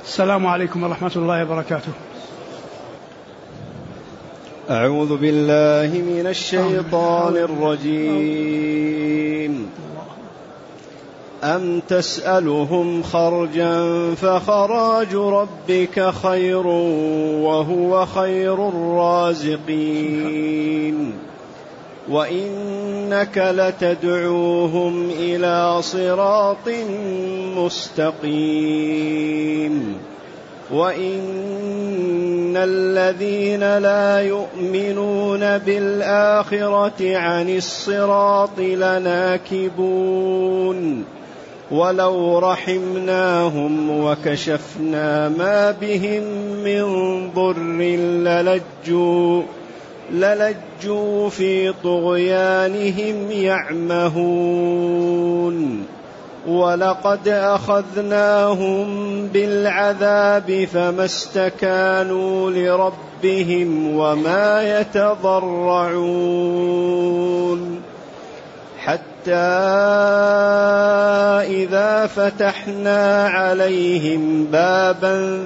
السلام عليكم ورحمة الله وبركاته. أعوذ بالله من الشيطان الرجيم. أم تسألهم خرجا فخراج ربك خير وهو خير الرازقين وإنك لتدعوهم إلى صراط مستقيم وإن الذين لا يؤمنون بالآخرة عن الصراط لناكبون ولو رحمناهم وكشفنا ما بهم من ضر للجوا في طغيانهم يعمهون ولقد أخذناهم بالعذاب فما استكانوا لربهم وما يتضرعون حتى إذا فتحنا عليهم بابا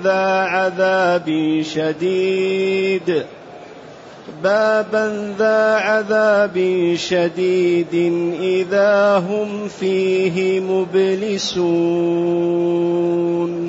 ذا عذاب شديد إذا هم فيه مبلسون.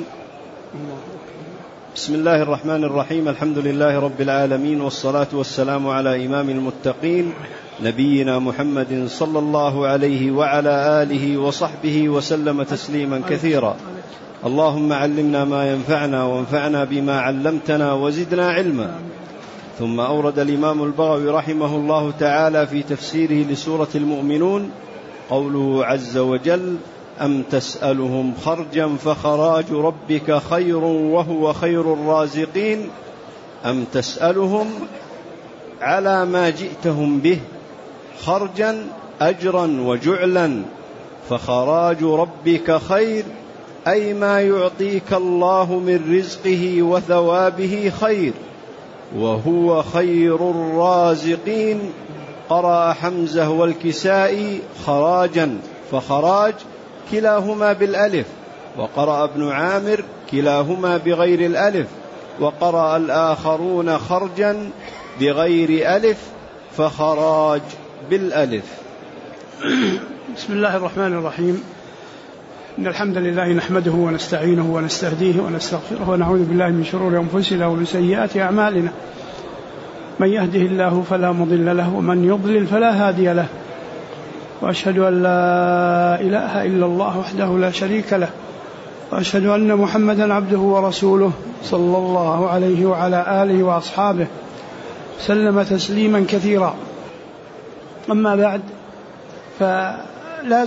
بسم الله الرحمن الرحيم. الحمد لله رب العالمين، والصلاة والسلام على إمام المتقين نبينا محمد صلى الله عليه وعلى آله وصحبه وسلم تسليما كثيرا. اللهم علمنا ما ينفعنا وانفعنا بما علمتنا وزدنا علما. ثم أورد الإمام البغوي رحمه الله تعالى في تفسيره لسورة المؤمنون قوله عز وجل: أم تسألهم خرجا فخراج ربك خير وهو خير الرازقين. أم تسألهم على ما جئتهم به خرجا أجرا وجعلا، فخراج ربك خير أي ما يعطيك الله من رزقه وثوابه خير، وهو خير الرازقين. قرأ حمزة والكسائي خراجا فخراج كلاهما بالألف، وقرأ ابن عامر كلاهما بغير الألف، وقرأ الآخرون خرجا بغير ألف فخراج بالألف. بسم الله الرحمن الرحيم. إن الحمد لله نحمده ونستعينه ونستهديه ونستغفره ونعوذ بالله من شرور أنفسنا ومن سيئات أعمالنا. من يهده الله فلا مضل له ومن يضلل فلا هادي له، وأشهد أن لا إله إلا الله وحده لا شريك له، وأشهد أن محمدا عبده ورسوله صلى الله عليه وعلى آله وأصحابه سلم تسليما كثيرا. أما بعد، فلا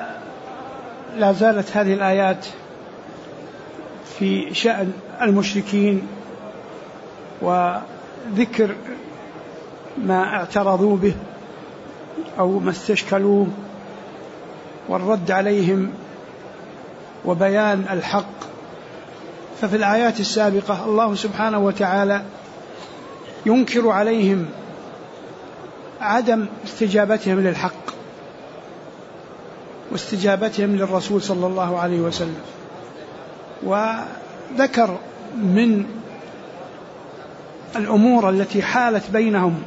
زالت هذه الآيات في شأن المشركين وذكر ما اعترضوا به أو ما استشكلوه والرد عليهم وبيان الحق. ففي الآيات السابقة الله سبحانه وتعالى ينكر عليهم عدم استجابتهم للحق واستجابتهم للرسول صلى الله عليه وسلم، وذكر من الأمور التي حالت بينهم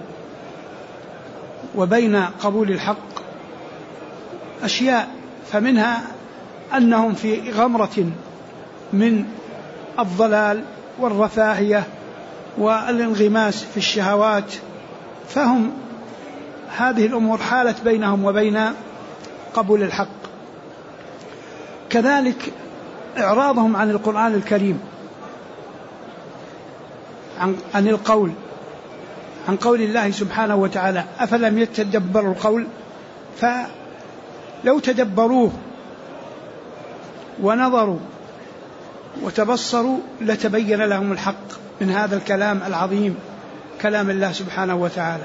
وبين قبول الحق أشياء، فمنها أنهم في غمرة من الضلال والرفاهية والانغماس في الشهوات، فهم هذه الأمور حالت بينهم وبين قبول الحق. كذلك إعراضهم عن القرآن الكريم، عن القول، عن قول الله سبحانه وتعالى: أفلم يتدبروا القول؟ فلو تدبروه ونظروا وتبصروا لتبين لهم الحق من هذا الكلام العظيم، كلام الله سبحانه وتعالى.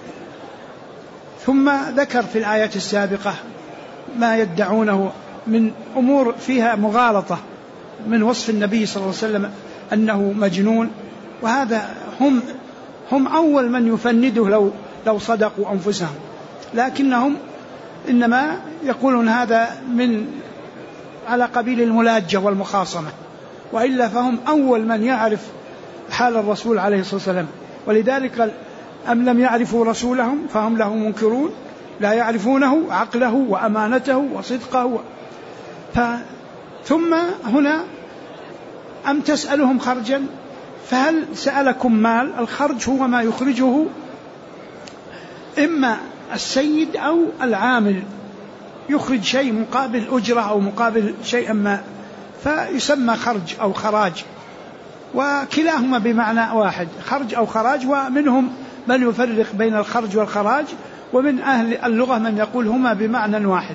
ثم ذكر في الآية السابقة ما يدعونه من أمور فيها مغالطة من وصف النبي صلى الله عليه وسلم أنه مجنون، وهذا هم أول من يفنده لو صدقوا أنفسهم، لكنهم إنما يقولون هذا من على قبيل الملاجة والمخاصمة، وإلا فهم أول من يعرف حال الرسول عليه الصلاة والسلام. ولذلك قال أم لم يعرفوا رسولهم فهم له منكرون لا يعرفونه عقله وأمانته وصدقه. ثم هنا أم تسألهم خرجا، فهل سألكم مال؟ الخرج هو ما يخرجه إما السيد أو العامل، يخرج شيء مقابل أجرة أو مقابل شيء ما، فيسمى خرج أو خراج، وكلاهما بمعنى واحد، خرج أو خراج. ومنهم من يفرق بين الخرج والخراج، ومن أهل اللغة من يقول هما بمعنى واحد.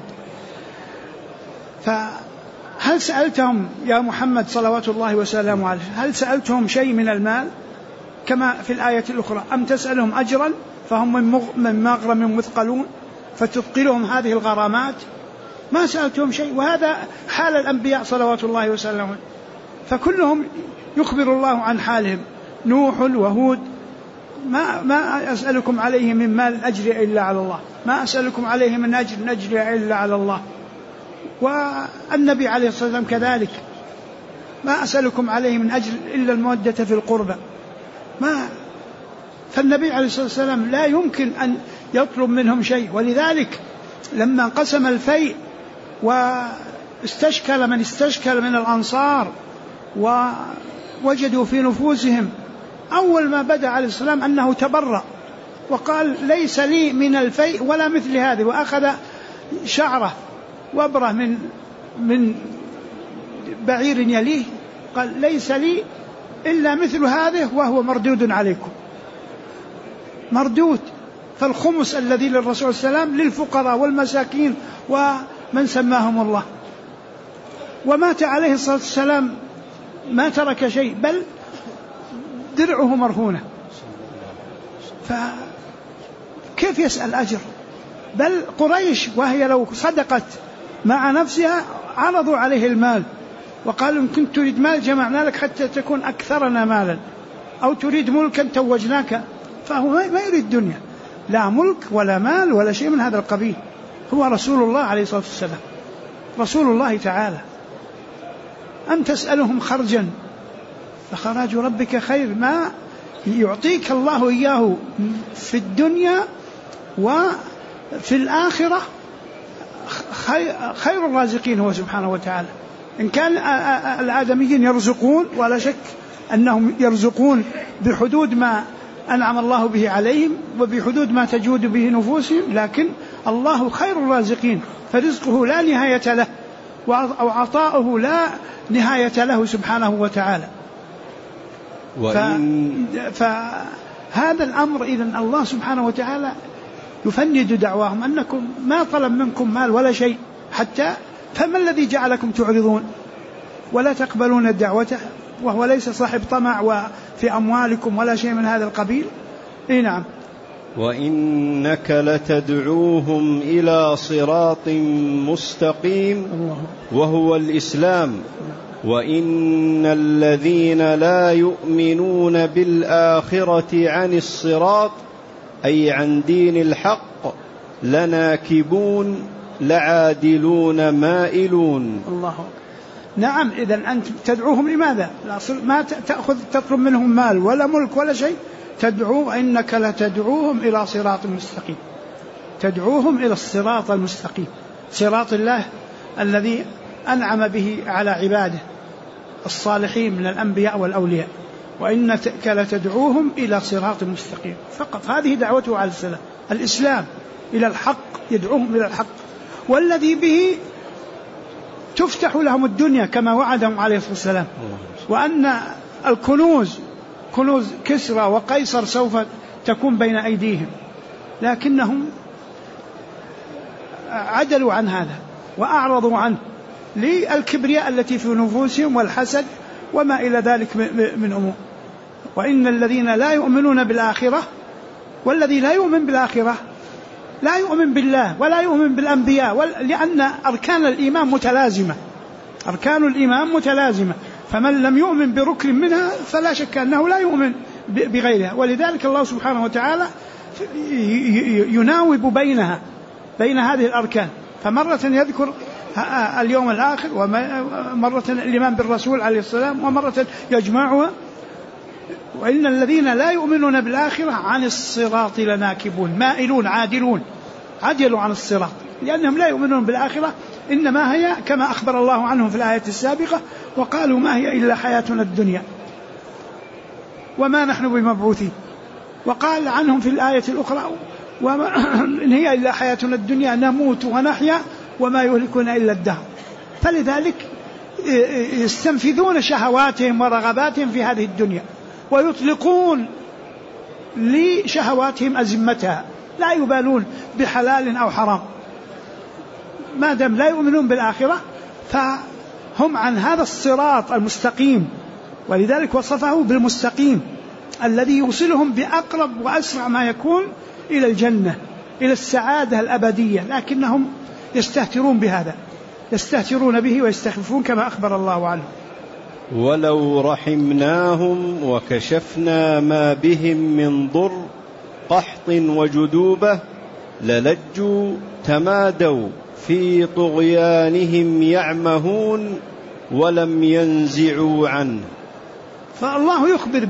فهل سألتهم يا محمد صلوات الله وسلامه عليه، هل سألتهم شيء من المال كما في الآية الأخرى أم تسألهم أجرا فهم من مغرم مثقلون فتثقلهم هذه الغرامات؟ ما سألتهم شيء. وهذا حال الأنبياء صلوات الله وسلامه، فكلهم يخبر الله عن حالهم. نوح وهود ما أسألكم عليه من مال أجري إلا على الله، ما أسألكم عليه من أجر نجري إلا على الله. والنبي عليه الصلاة والسلام كذلك، ما أسألكم عليه من أجر إلا المودة في القربى. فالنبي عليه الصلاة والسلام لا يمكن أن يطلب منهم شيء. ولذلك لما انقسم الفيء واستشكل من استشكل من الأنصار ووجدوا في نفوسهم، أول ما بدأ عليه السلام أنه تبرأ وقال ليس لي من الفيء ولا مثل هذه، وأخذ شعرة وبرة من بعير يليه، قال ليس لي إلا مثل هذه وهو مردود عليكم، مردود. فالخمس الذي للرسول صلى الله عليه وسلم للفقراء والمساكين ومن سماهم الله. ومات عليه الصلاة والسلام ما ترك شيء، بل درعه مرهونة، فكيف يسأل أجر؟ بل قريش وهي لو صدقت مع نفسها عرضوا عليه المال وقالوا إن كنت تريد مال جمعنا لك حتى تكون أكثرنا مالا، أو تريد ملكا توجناك. فهو ما يريد دنيا، لا ملك ولا مال ولا شيء من هذا القبيل. هو رسول الله عليه الصلاة والسلام، رسول الله تعالى. أم تسألهم خرجا فخراج ربك خير، ما يعطيك الله إياه في الدنيا وفي الآخرة خير الرازقين هو سبحانه وتعالى. إن كان الآدميين يرزقون، ولا شك أنهم يرزقون بحدود ما أنعم الله به عليهم وبحدود ما تجود به نفوسهم، لكن الله خير الرازقين، فرزقه لا نهاية له وعطاؤه لا نهاية له سبحانه وتعالى. فهذا الأمر إذن الله سبحانه وتعالى يفند دعواهم أنكم ما طلب منكم مال ولا شيء، حتى فما الذي جعلكم تعرضون ولا تقبلون الدعوة، وهو ليس صاحب طمع وفي أموالكم ولا شيء من هذا القبيل. نعم. وإنك لتدعوهم إلى صراط مستقيم وهو الإسلام، وإن الذين لا يؤمنون بالآخرة عن الصراط أي عن دين الحق لناكبون لعادلون مائلون. الله. نعم. إذن أنت تدعوهم لماذا؟ ما تطلب منهم مال ولا ملك ولا شيء، تدعو إنك لتدعوهم إلى صراط مستقيم، تدعوهم إلى الصراط المستقيم، صراط الله الذي أنعم به على عباده الصالحين من الأنبياء والأولياء. وإنك لتدعوهم إلى صراط مستقيم فقط، هذه دعوته عليه السلام، الإسلام إلى الحق، يدعوهم إلى الحق، والذي به تفتح لهم الدنيا كما وعدهم عليه الصلاة والسلام، وأن الكنوز كنوز كسرى وقيصر سوف تكون بين أيديهم، لكنهم عدلوا عن هذا وأعرضوا عنه للكبرياء التي في نفوسهم والحسد وما إلى ذلك من أمور. وإن الذين لا يؤمنون بالآخرة، والذي لا يؤمن بالآخرة لا يؤمن بالله ولا يؤمن بالأنبياء، لأن أركان الإيمان متلازمة، أركان الإيمان متلازمة، فمن لم يؤمن بركن منها فلا شك أنه لا يؤمن بغيرها. ولذلك الله سبحانه وتعالى يناوب بين هذه الأركان، فمرة يذكر اليوم الآخر، ومرة الإيمان بالرسول عليه السلام، ومرة يجمعها. وإن الذين لا يؤمنون بالآخرة عن الصراط لناكبون، مائلون عادلوا عن الصراط، لأنهم لا يؤمنون بالآخرة، إنما هي كما أخبر الله عنهم في الآية السابقة: وقالوا ما هي إلا حياتنا الدنيا وما نحن بمبعوثين. وقال عنهم في الآية الأخرى: إن هي إلا حياتنا الدنيا نموت ونحيا وما يهلكنا إلا الدهر. فلذلك يستنفذون شهواتهم ورغباتهم في هذه الدنيا، ويطلقون لشهواتهم أزمتها، لا يبالون بحلال أو حرام، ما دام لا يؤمنون بالآخرة فهم عن هذا الصراط المستقيم. ولذلك وصفه بالمستقيم الذي يوصلهم بأقرب وأسرع ما يكون إلى الجنة، إلى السعادة الأبدية، لكنهم يستهترون بهذا، يستهترون به ويستخفون كما أخبر الله عنه. ولو رحمناهم وكشفنا ما بهم من ضر قحط وجدوبة للجوا تمادوا في طغيانهم يعمهون ولم ينزعوا عنه. فالله يخبر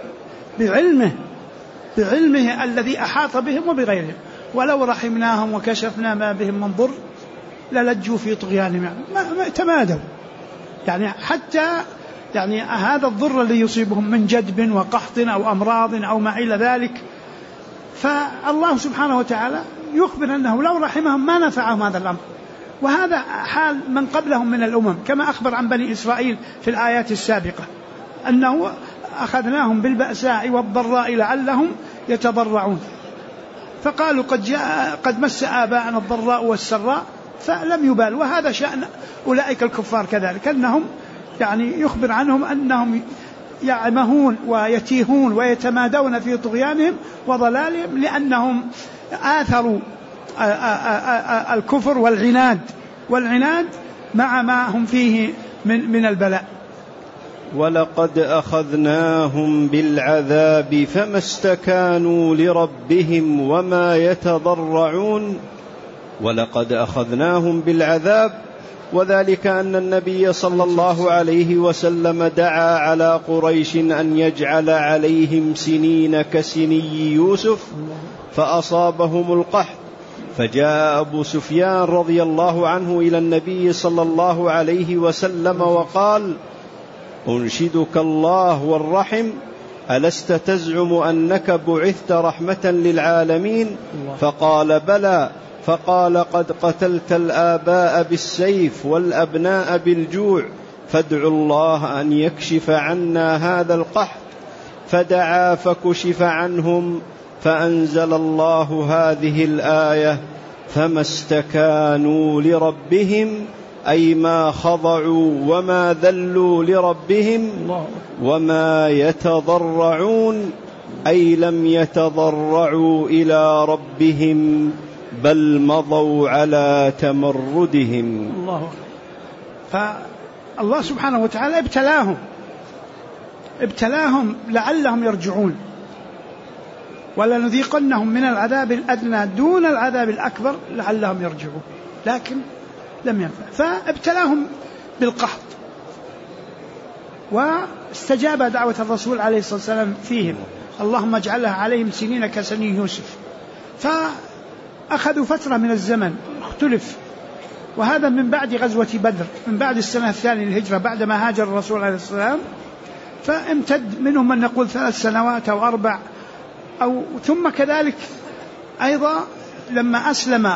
بعلمه الذي أحاط بهم وبغيرهم: ولو رحمناهم وكشفنا ما بهم من ضر للجوا في طغيانهم، ما تمادوا، يعني حتى يعني هذا الضر الذي يصيبهم من جدب وقحط أو أمراض أو ما إلى ذلك، فالله سبحانه وتعالى يخبر أنه لو رحمهم ما نفعهم هذا الأمر. وهذا حال من قبلهم من الأمم، كما أخبر عن بني إسرائيل في الآيات السابقة أنه أخذناهم بالبأساء والضراء لعلهم يتضرعون، فقالوا قد مس آباءنا الضراء والسراء فلم يبال. وهذا شأن أولئك الكفار كذلك، أنهم يعني يخبر عنهم أنهم يعمهون ويتيهون ويتمادون في طغيانهم وضلالهم، لأنهم آثروا الكفر والعناد مع ما هم فيه من البلاء. ولقد أخذناهم بالعذاب فما استكانوا لربهم وما يتضرعون. ولقد أخذناهم بالعذاب، وذلك أن النبي صلى الله عليه وسلم دعا على قريش أن يجعل عليهم سنين كسني يوسف فأصابهم القحط، فجاء أبو سفيان رضي الله عنه إلى النبي صلى الله عليه وسلم وقال: أنشدك الله والرحم، ألست تزعم أنك بعثت رحمة للعالمين؟ فقال: بلى. فقال: قد قتلت الآباء بالسيف والأبناء بالجوع، فادعوا الله أن يكشف عنا هذا القحط. فدعا فكشف عنهم، فأنزل الله هذه الآية: فما استكانوا لربهم، أي ما خضعوا وما ذلوا لربهم، وما يتضرعون، أي لم يتضرعوا إلى ربهم بل مضوا على تمردهم. الله. فالله سبحانه وتعالى ابتلاهم لعلهم يرجعون، ولنذيقنهم من العذاب الأدنى دون العذاب الأكبر لعلهم يرجعون، لكن لم ينفع. فابتلاهم بالقحط، واستجاب دعوة الرسول عليه الصلاة والسلام فيهم: اللهم اجعلها عليهم سنين كسني يوسف. فأخذوا فترة من الزمن اختلف، وهذا من بعد غزوة بدر، من بعد السنة الثانية للهجرة بعدما هاجر الرسول عليه الصلاة والسلام، فامتد منهم من نقول 3 سنوات أو 4 أو ثم كذلك أيضا لما أسلم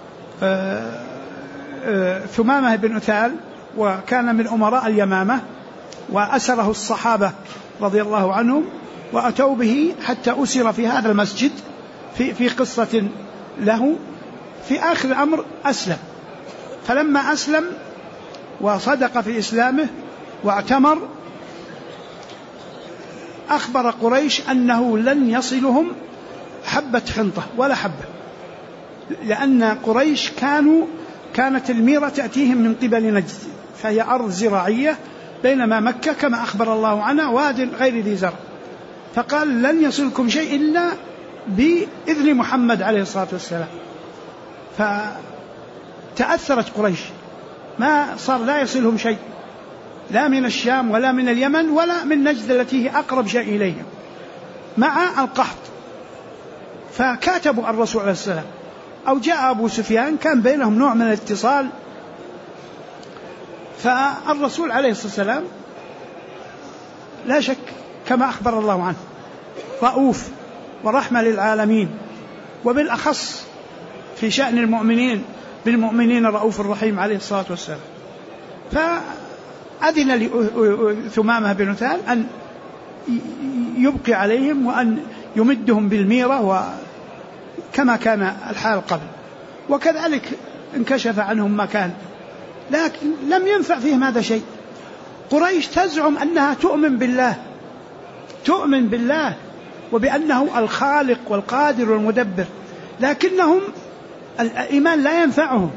ثمامة بن أثال، وكان من أمراء اليمامة، وأسره الصحابة رضي الله عنهم وأتوا به حتى أسر في هذا المسجد في قصة له. في آخر الأمر أسلم، فلما أسلم وصدق في إسلامه واعتمر، أخبر قريش أنه لن يصلهم حبة حنطة ولا حبة، لأن قريش كانت الميرة تأتيهم من قبل نجد، فهي أرض زراعية، بينما مكة كما أخبر الله عنها واد غير ذي زرع. فقال: لن يصلكم شيء إلا بإذن محمد عليه الصلاة والسلام. فتأثرت قريش ما صار لا يصلهم شيء، لا من الشام ولا من اليمن ولا من نجد التي هي أقرب شيء إليهم، مع القحط. فكاتبوا الرسول عليه السلام، أو جاء أبو سفيان كان بينهم نوع من الاتصال، فالرسول عليه الصلاة والسلام لا شك كما أخبر الله عنه رؤوف ورحمة للعالمين، وبالأخص في شأن المؤمنين بالمؤمنين رؤوف الرحيم عليه الصلاة والسلام. فأذن لثمامة بن أثال أن يبقي عليهم وأن يمدهم بالميرة كما كان الحال قبل، وكذلك انكشف عنهم ما كان، لكن لم ينفع فيهم هذا شيء. قريش تزعم أنها تؤمن بالله وبأنه الخالق والقادر والمدبر، لكنهم الإيمان لا ينفعهم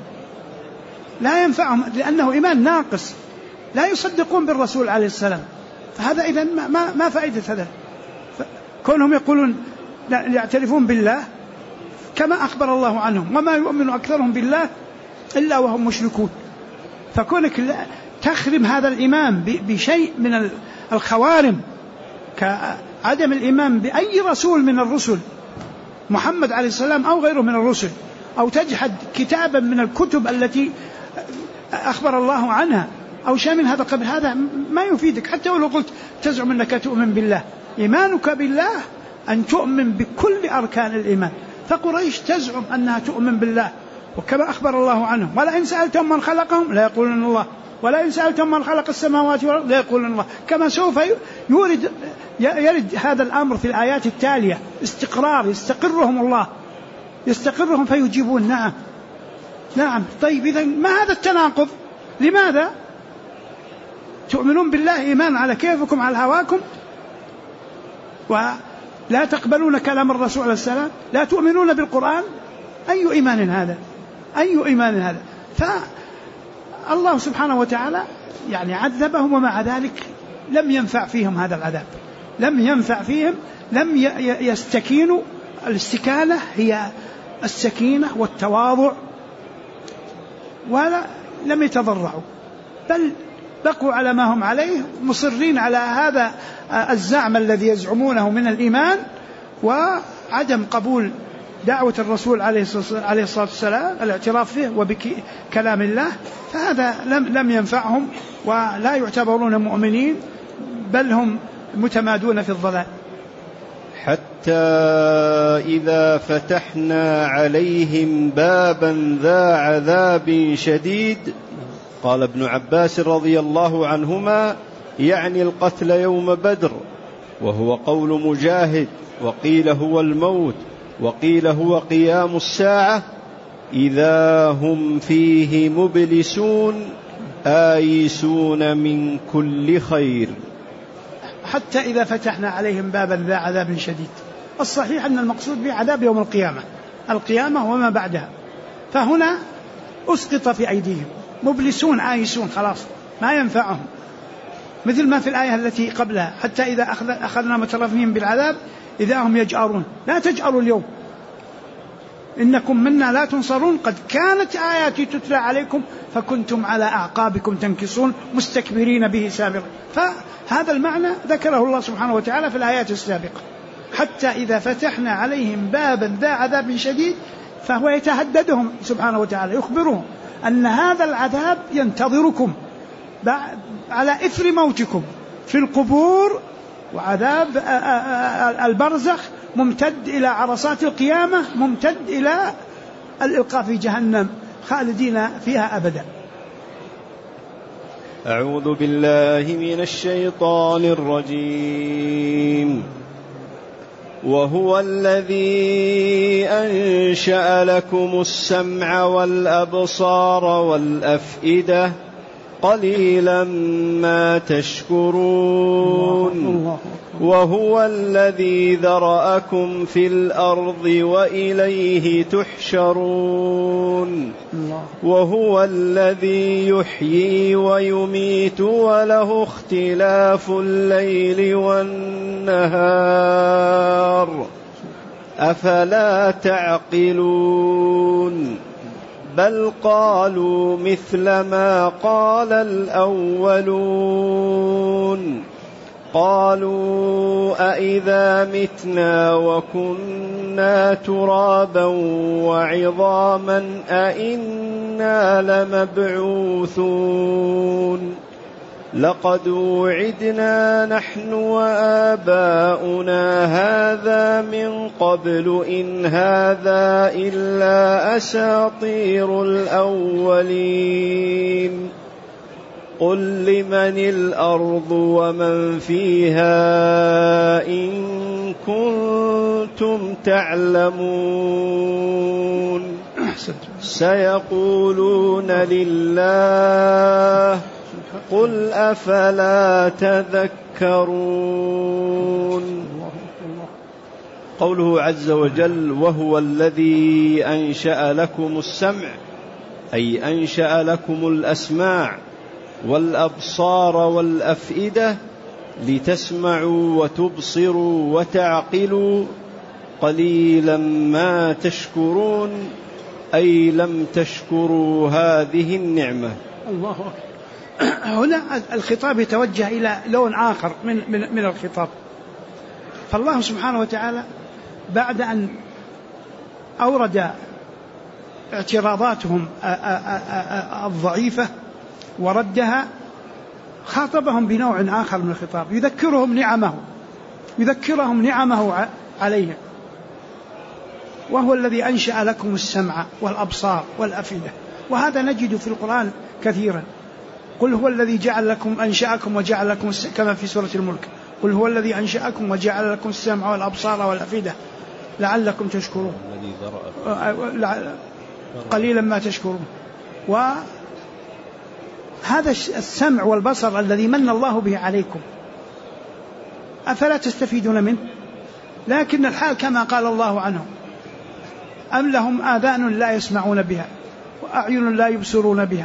لأنه إيمان ناقص، لا يصدقون بالرسول عليه السلام. فهذا إذن ما فائدة هذا؟ كونهم يقولون يعترفون بالله كما أخبر الله عنهم، وما يؤمن أكثرهم بالله إلا وهم مشركون. فكونك تخرم هذا الإيمان بشيء من الخوارم كعدم الإيمان بأي رسول من الرسل، محمد عليه السلام أو غيره من الرسل، أو تجحد كتابا من الكتب التي أخبر الله عنها أو شيء من هذا قبل، هذا ما يفيدك. حتى ولو قلت تزعم أنك تؤمن بالله، إيمانك بالله أن تؤمن بكل أركان الإيمان. فقريش تزعم أنها تؤمن بالله وكما أخبر الله عنهم، ولئن سألتم من خلقهم لا يقولون الله، ولئن سألتم من خلق السماوات والأرض لا يقولون الله. كما سوف يرد هذا الأمر في الآيات التالية، استقرار يستقرهم فيجيبون نعم. طيب إذن ما هذا التناقض؟ لماذا تؤمنون بالله إيمان على كيفكم على هواكم، ولا تقبلون كلام الرسول عليه السلام، لا تؤمنون بالقرآن؟ أي إيمان هذا؟ فالله سبحانه وتعالى يعني عذبهم، ومع ذلك لم ينفع فيهم هذا العذاب، لم يستكينوا. الاستكانة هي السكينة والتواضع، ولا لم يتضرعوا، بل بقوا على ما هم عليه، مصرين على هذا الزعم الذي يزعمونه من الإيمان وعدم قبول دعوة الرسول عليه الصلاة والسلام، الاعتراف به وبكلام الله. فهذا لم ينفعهم، ولا يعتبرون مؤمنين، بل هم متمادون في الضلال. حتى إذا فتحنا عليهم بابا ذا عذاب شديد، قال ابن عباس رضي الله عنهما يعني القتل يوم بدر، وهو قول مجاهد، وقيل هو الموت، وقيل هو قيام الساعة، إذا هم فيه مبلسون آيسون من كل خير. حتى إذا فتحنا عليهم بابا ذا عذاب شديد، الصحيح أن المقصود به عذاب يوم القيامة وما بعدها. فهنا أسقط في أيديهم، مبلسون آيسون، خلاص ما ينفعهم، مثل ما في الآية التي قبلها، حتى إذا أخذنا مترفين بالعذاب إذا هم يجأرون. لا تجأروا اليوم، إنكم منا لا تنصرون، قد كانت آياتي تتلى عليكم فكنتم على أعقابكم تنكصون مستكبرين به سابقا. فهذا المعنى ذكره الله سبحانه وتعالى في الآيات السابقة. حتى إذا فتحنا عليهم بابا ذا عذاب شديد، فهو يتهددهم سبحانه وتعالى، يخبرهم أن هذا العذاب ينتظركم على إثر موتكم في القبور، وعذاب البرزخ ممتد إلى عرصات القيامة، ممتد إلى الإلقاء في جهنم خالدين فيها أبدا. أعوذ بالله من الشيطان الرجيم. وهو الذي أنشأ لكم السمع والأبصار والأفئدة قليلا ما تشكرون. وهو الذي ذرأكم في الأرض وإليه تحشرون. وهو الذي يحيي ويميت وله اختلاف الليل والنهار أفلا تعقلون. بل قالوا مثل ما قال الأولون قالوا أإذا متنا وكنا ترابا وعظاما أإنا لمبعوثون لقد وعدنا نحن وآباؤنا هذا من قبل إن هذا إلا أساطير الأولين قل لمن الأرض ومن فيها إن كنتم تعلمون سيقولون لله قل أفلا تذكرون. قوله عز وجل وهو الذي أنشأ لكم السمع أي أنشأ لكم الأسماع والأبصار والأفئدة لتسمعوا وتبصروا وتعقلوا قليلا ما تشكرون أي لم تشكروا هذه النعمة. الله أكبر. هنا الخطاب يتوجه إلى لون آخر من الخطاب. فالله سبحانه وتعالى بعد أن أورد اعتراضاتهم الضعيفة وردها خاطبهم بنوع آخر من الخطاب يذكرهم نعمه عليهم. وهو الذي أنشأ لكم السمع والأبصار والأفئدة، وهذا نجد في القرآن كثيرا. قل هو الذي جعل لكم أنشأكم وجعل لكم كما في سورة الملك قل هو الذي أنشأكم وجعل لكم السمع والأبصار والأفئدة لعلكم تشكرون قليلا ما تشكرون. وهذا السمع والبصر الذي من الله به عليكم أفلا تستفيدون منه؟ لكن الحال كما قال الله عنهم أم لهم آذان لا يسمعون بها وأعين لا يبصرون بها،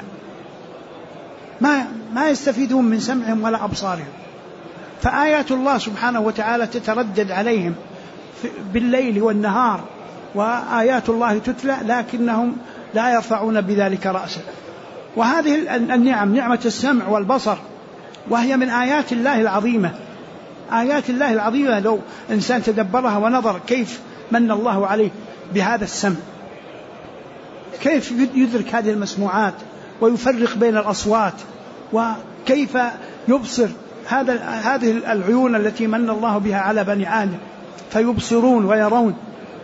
ما يستفيدون من سمعهم ولا أبصارهم. فآيات الله سبحانه وتعالى تتردد عليهم بالليل والنهار وآيات الله تتلى لكنهم لا يرفعون بذلك رأسا. وهذه النعم نعمة السمع والبصر وهي من آيات الله العظيمة. آيات الله العظيمة لو إنسان تدبرها ونظر كيف من الله عليه بهذا السمع، كيف يدرك هذه المسموعات ويفرق بين الأصوات، وكيف يبصر هذه العيون التي من الله بها على بني آدم فيبصرون ويرون.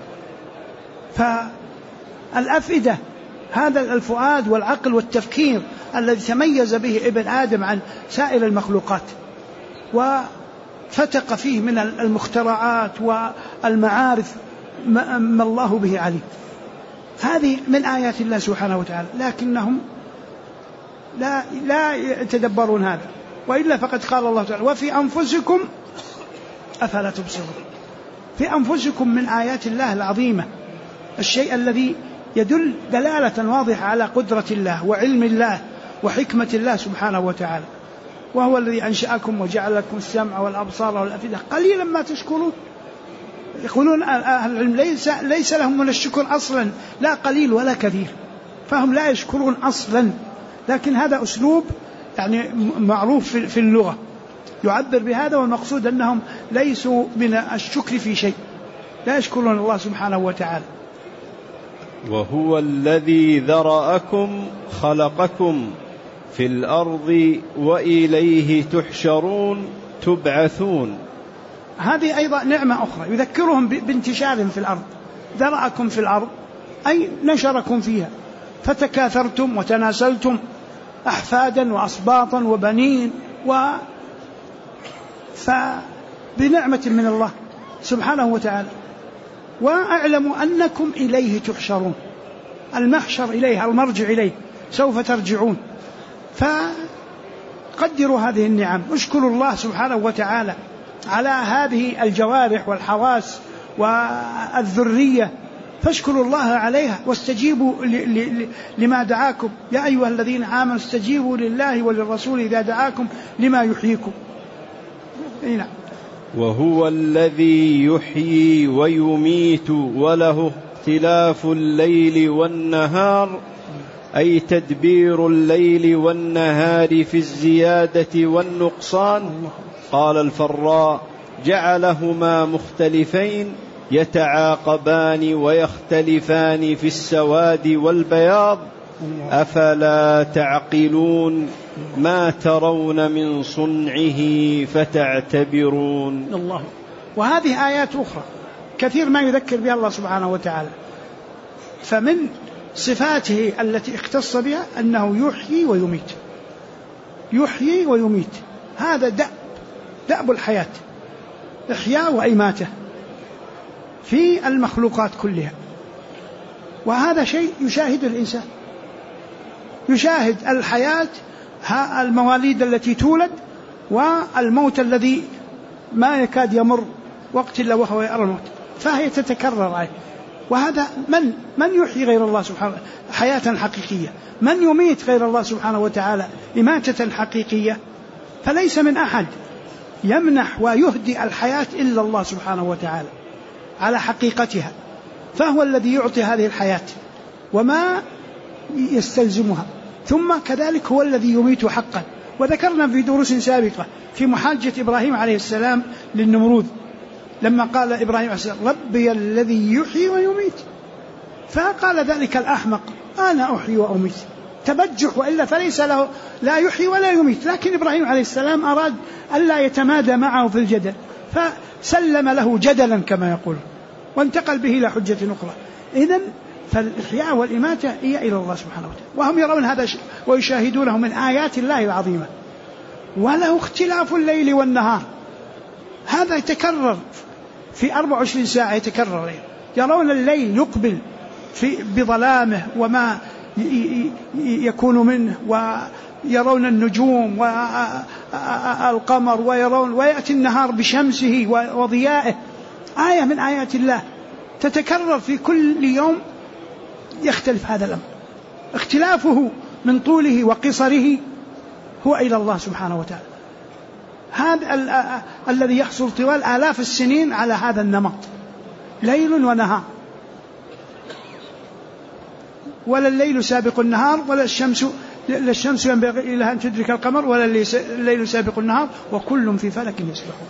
فالأفئدة هذا الفؤاد والعقل والتفكير الذي تميز به ابن آدم عن سائر المخلوقات وفتق فيه من المخترعات والمعارف ما الله به عليه. هذه من آيات الله سبحانه وتعالى لكنهم لا يتدبرون هذا. وإلا فقد قال الله تعالى وفي أنفسكم أفلا تبصرون. في أنفسكم من آيات الله العظيمة الشيء الذي يدل دلالة واضحة على قدرة الله وعلم الله وحكمة الله سبحانه وتعالى. وهو الذي أنشأكم وجعل لكم السمع والأبصار والأفئدة قليلا ما تشكرون. يقولون أهل العلم ليس لهم من الشكر أصلا لا قليل ولا كثير، فهم لا يشكرون أصلا. لكن هذا أسلوب يعني معروف في اللغة يعبر بهذا، والمقصود أنهم ليسوا من الشكر في شيء، لا يشكرون الله سبحانه وتعالى. وهو الذي ذرأكم خلقكم في الأرض وإليه تحشرون تبعثون. هذه أيضا نعمة أخرى يذكرهم بانتشارهم في الأرض. ذرأكم في الأرض أي نشركم فيها فتكاثرتم وتناسلتم أحفادا وأصباطا وبنين فبنعمة من الله سبحانه وتعالى. وأعلم أنكم إليه تحشرون، المحشر إليه المرجع إليه، سوف ترجعون. فقدروا هذه النعم، اشكروا الله سبحانه وتعالى على هذه الجوارح والحواس والذرية، فاشكروا الله عليها واستجيبوا لما دعاكم. يا أيها الذين آمنوا استجيبوا لله وللرسول إذا دعاكم لما يحييكم. نعم. وهو الذي يحيي ويميت وله اختلاف الليل والنهار أي تدبير الليل والنهار في الزيادة والنقصان. قال الفراء: جعلهما مختلفين يتعاقبان ويختلفان في السواد والبياض، أفلا تعقلون ما ترون من صنعه فتعتبرون. الله. وهذه آيات أخرى كثير ما يذكر بها الله سبحانه وتعالى. فمن صفاته التي اختص بها أنه يحيي ويميت، يحيي ويميت، هذا دأب الحياة، إحياء وإماتة في المخلوقات كلها. وهذا شيء يشاهد الإنسان، يشاهد الحياة، المواليد التي تولد، والموت الذي ما يكاد يمر وقت إلا وهو يرى الموت، فهي تتكرر. وهذا من يحيي غير الله سبحانه حياة حقيقية، من يميت غير الله سبحانه وتعالى إماتة حقيقية. فليس من أحد يمنح ويهدي الحياة إلا الله سبحانه وتعالى على حقيقتها، فهو الذي يعطي هذه الحياة وما يستلزمها، ثم كذلك هو الذي يميت حقا. وذكرنا في دروس سابقة في محاجة إبراهيم عليه السلام للنمرود لما قال إبراهيم عليه السلام: ربي الذي يحيي ويميت. فقال ذلك الأحمق: أنا أحيي وأميت، تبجح، وإلا فليس له لا يحيي ولا يميت. لكن إبراهيم عليه السلام أراد ألا يتمادى معه في الجدل، فسلم له جدلا كما يقول، وانتقل به إلى حجة أخرى. إذن فالإحياء والإماتة هي إلى الله سبحانه وتعالى، وهم يرون هذا ويشاهدونه من آيات الله العظيمة. وله اختلاف الليل والنهار، هذا يتكرر في 24 ساعة، يتكرر. يرون الليل يقبل بظلامه وما يكون منه، ويرون النجوم والقمر، ويأتي النهار بشمسه وضيائه، آية من آيات الله تتكرر في كل يوم. يختلف هذا الأمر، اختلافه من طوله وقصره هو إلى الله سبحانه وتعالى. هذا الذي يحصل طوال آلاف السنين على هذا النمط، ليل ونهار، ولا الليل سابق النهار، ولا الشمس ينبغي لها أن تدرك القمر، ولا الليل سابق النهار، وكل في فلك يسبحون.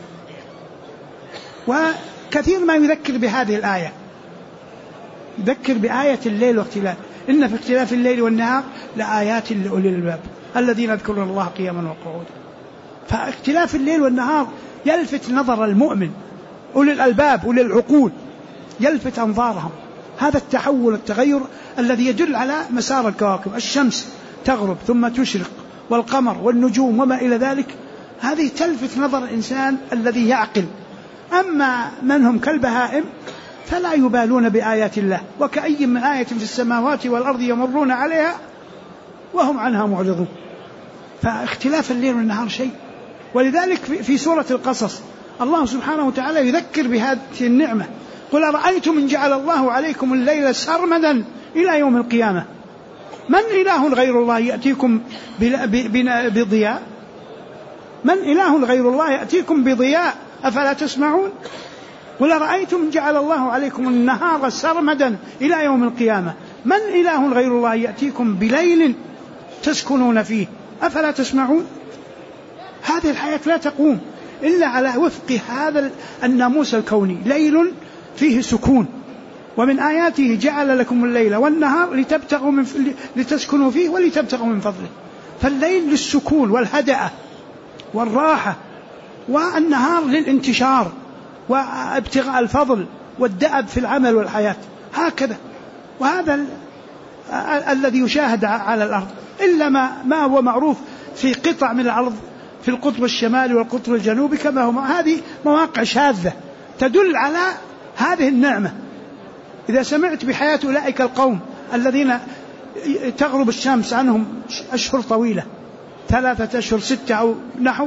وكثير ما يذكر بهذه الآية، يذكر بآية الليل واختلاف: إن في اختلاف الليل والنهار لآيات لأولي الألباب الذين يذكرون الله قياما وقعودا. فاختلاف الليل والنهار يلفت نظر المؤمن، أولي الألباب، أولي العقول، يلفت أنظارهم هذا التحول التغير الذي يدل على مسار الكواكب. الشمس تغرب ثم تشرق، والقمر والنجوم وما إلى ذلك، هذه تلفت نظر الإنسان الذي يعقل. أما من هم كالبهائم فلا يبالون بآيات الله، وكأي من آية في السماوات والأرض يمرون عليها وهم عنها معرضون. فاختلاف الليل والنهار شيء. ولذلك في سورة القصص الله سبحانه وتعالى يذكر بهذه النعمة: قل أرأيتم إن جعل الله عليكم الليل سرمدا إلى يوم القيامة من إله غير الله يأتيكم بضياء؟ من إله غير الله يأتيكم بضياء أفلا تسمعون؟ قل أرأيتم إن جعل الله عليكم النهار سرمدا إلى يوم القيامة من إله غير الله يأتيكم بليل تسكنون فيه أفلا تسمعون؟ هذه الحياة لا تقوم إلا على وفق هذا الناموس الكوني، ليل فيه سكون، ومن آياته جعل لكم الليل والنهار لتسكنوا فيه ولتبتغوا من فضله. فالليل للسكون والهدأة والراحة، والنهار للانتشار وابتغاء الفضل والدأب في العمل والحياة، هكذا. وهذا الذي يشاهد على الأرض، إلا ما هو معروف في قطع من الأرض في القطب الشمالي والقطب الجنوبي، كما هو هذه مواقع شاذة تدل على هذه النعمة. إذا سمعت بحياة أولئك القوم الذين تغرب الشمس عنهم أشهر طويلة، 3 أشهر 6 أو نحو،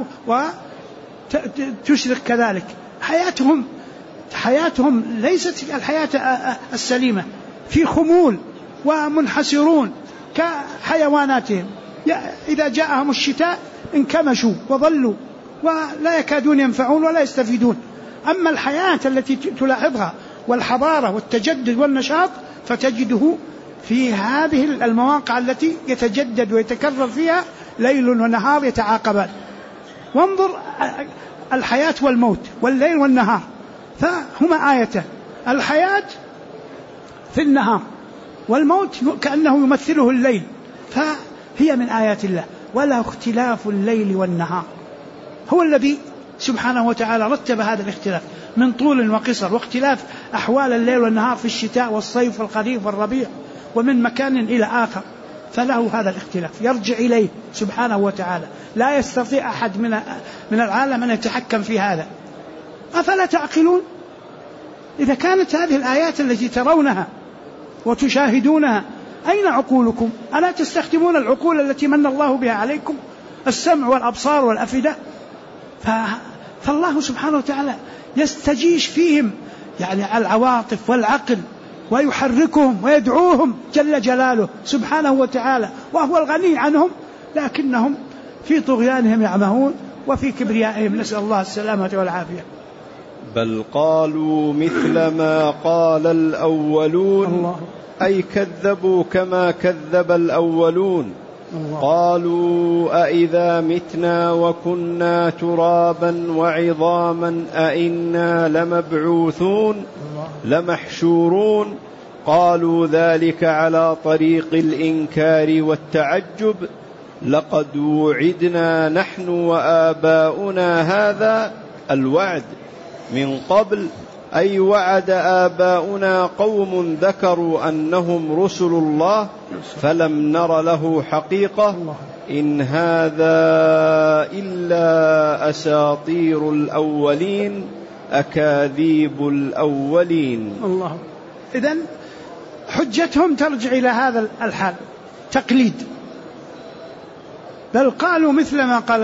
وتشرق كذلك، حياتهم ليست الحياة السليمة، في خمول ومنحسرون كحيواناتهم. إذا جاءهم الشتاء انكمشوا وظلوا ولا يكادون ينفعون ولا يستفيدون. أما الحياة التي تلاحظها والحضارة والتجدد والنشاط فتجده في هذه المواقع التي يتجدد ويتكرر فيها ليل ونهار يتعاقبان. وانظر الحياة والموت والليل والنهار، فهما آيتان، الحياة في النهار والموت كأنه يمثله الليل، فهي من آيات الله. ولا اختلاف الليل والنهار، هو الذي سبحانه وتعالى رتب هذا الاختلاف من طول وقصر، واختلاف أحوال الليل والنهار في الشتاء والصيف والخريف والربيع ومن مكان إلى آخر، فله هذا الاختلاف يرجع إليه سبحانه وتعالى، لا يستطيع أحد من العالم أن يتحكم في هذا. أفلا تعقلون؟ إذا كانت هذه الآيات التي ترونها وتشاهدونها أين عقولكم؟ ألا تستخدمون العقول التي من الله بها عليكم، السمع والأبصار والأفئدة؟ فالله سبحانه وتعالى يستجيش فيهم يعني العواطف والعقل ويحركهم ويدعوهم جل جلاله سبحانه وتعالى، وهو الغني عنهم، لكنهم في طغيانهم يعمهون وفي كبريائهم، نسأل الله السلامة والعافية. بل قالوا مثل ما قال الأولون الله. أي كذبوا كما كذب الأولون. الله. قالوا أئذا متنا وكنا ترابا وعظاما أئنا لمبعوثون لمحشورون. قالوا ذلك على طريق الإنكار والتعجب. لقد وعدنا نحن وآباؤنا هذا الوعد من قبل، أي وعد آباؤنا قوم ذكروا أنهم رسل الله فلم نر له حقيقة إن هذا إلا أساطير الأولين أكاذيب الأولين. الله. إذن حجتهم ترجع إلى هذا الحال، تقليد. بل قالوا مثل ما قال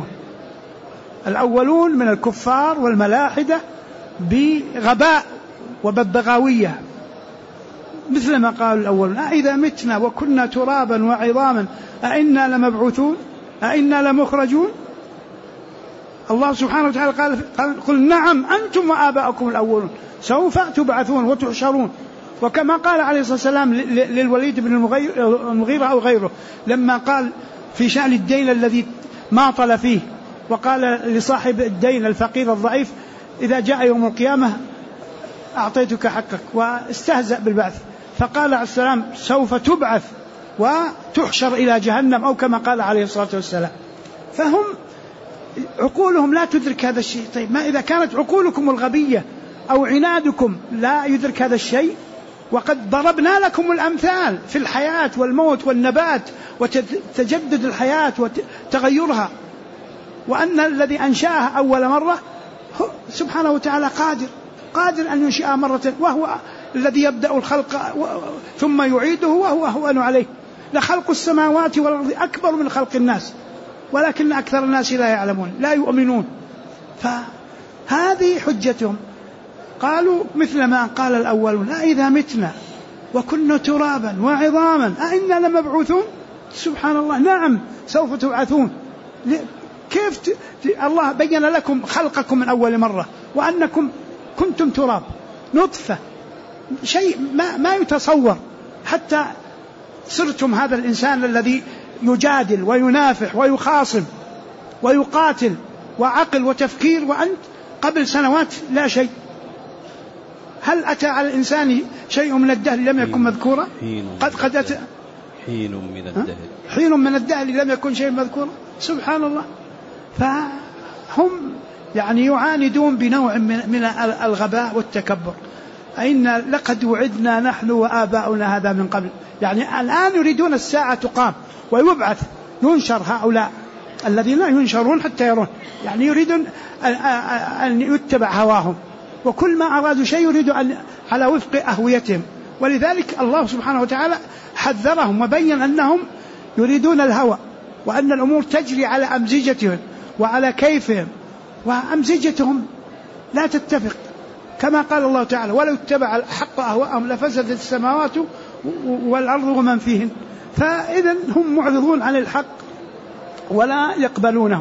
الأولون من الكفار والملاحدة بغباء وببغاوية، مثل ما قال الأولون أئذا متنا وكنا ترابا وعظاما أئنا لمبعوثون أئنا لمخرجون. الله سبحانه وتعالى قل نعم أنتم وآباؤكم الأولون سوف تبعثون وتحشرون. وكما قال عليه الصلاة والسلام للوليد بن المغيرة أو غيره لما قال في شأن الدين الذي ماطل فيه، وقال لصاحب الدين الفقير الضعيف إذا جاء يوم القيامة أعطيتك حقك، واستهزأ بالبعث، فقال عليه السلام سوف تبعث وتحشر إلى جهنم، أو كما قال عليه الصلاة والسلام. فهم عقولهم لا تدرك هذا الشيء. طيب ما إذا كانت عقولكم الغبية أو عنادكم لا يدرك هذا الشيء، وقد ضربنا لكم الأمثال في الحياة والموت والنبات وتجدد الحياة وتغيرها، وأن الذي أنشأها أول مرة سبحانه وتعالى قادر أن ينشئها مرة، وهو الذي يبدأ الخلق ثم يعيده وهو أهون عليه. لخلق السماوات والأرض أكبر من خلق الناس ولكن أكثر الناس لا يعلمون لا يؤمنون. فهذه حجتهم. قالوا مثل ما قال الأولون أئذا متنا وكنا ترابا وعظاما أئنا لمبعوثون. سبحان الله، نعم سوف تبعثون. كيف الله بين لكم خلقكم من أول مرة وأنكم كنتم تراب نطفة، شيء ما يتصور، حتى صرتم هذا الإنسان الذي يجادل وينافح ويخاصم ويقاتل وعقل وتفكير، وأنت قبل سنوات لا شيء. هل أتى على الإنسان شيء من الدهر لم يكن مذكورا؟ قد أتى حين من الدهر لم يكن شيء مذكورا. سبحان الله. فهم يعني يعاندون بنوع من الغباء والتكبر. أين لقد وعدنا نحن وآباؤنا هذا من قبل، يعني الآن يريدون الساعة تقام ويبعث ينشر هؤلاء الذين لا ينشرون حتى يرون، يعني يريدون أن يتبع هواهم، وكل ما أرادوا شيء يريدوا على وفق أهويتهم. ولذلك الله سبحانه وتعالى حذرهم وبين أنهم يريدون الهوى، وأن الأمور تجري على أمزجتهم وعلى كيفهم، وأمزجتهم لا تتفق، كما قال الله تعالى ولو اتبع الحق أهواءهم لفسدت السماوات والأرض ومن فيهن. فإذا هم معرضون عن الحق ولا يقبلونه.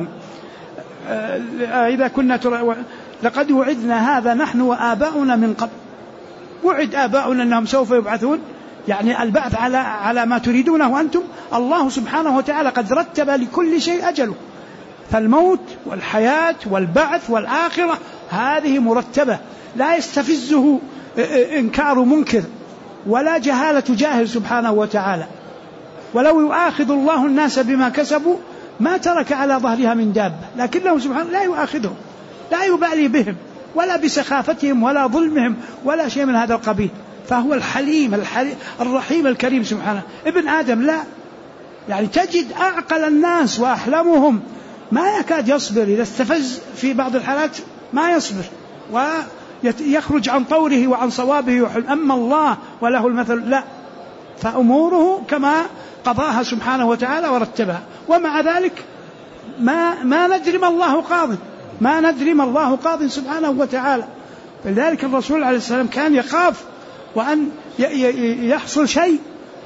إذا كنا لقد وعدنا هذا نحن وآباؤنا من قبل. وعد آباؤنا أنهم سوف يبعثون، يعني البعث على ما تريدونه وأنتم، الله سبحانه وتعالى قد رتب لكل شيء أجله، فالموت والحياة والبعث والآخرة هذه مرتبة، لا يستفزه إنكار منكر ولا جهالة جاهل سبحانه وتعالى. ولو يؤاخذ الله الناس بما كسبوا ما ترك على ظهرها من دابة، لكنه سبحانه لا يؤاخذهم، لا يبالي بهم ولا بسخافتهم ولا ظلمهم ولا شيء من هذا القبيل، فهو الحليم الرحيم الكريم سبحانه. ابن آدم لا، يعني تجد أعقل الناس وأحلمهم ما يكاد يصبر، إذا استفز في بعض الحالات ما يصبر ويخرج عن طوره وعن صوابه، أما الله وله المثل لا، فأموره كما قضاها سبحانه وتعالى ورتبها، ومع ذلك ما ندري ما الله قاضٍ، ما ندري ما الله قاضٍ سبحانه وتعالى. فلذلك الرسول عليه السلام كان يخاف وأن يحصل شيء